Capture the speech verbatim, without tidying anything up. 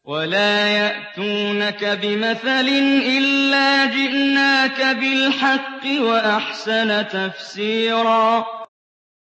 وَلَا يَأْتُونَكَ بِمَثَلٍ إِلَّا جِئْنَاكَ بِالْحَقِّ وَأَحْسَنَ تَفْسِيرًا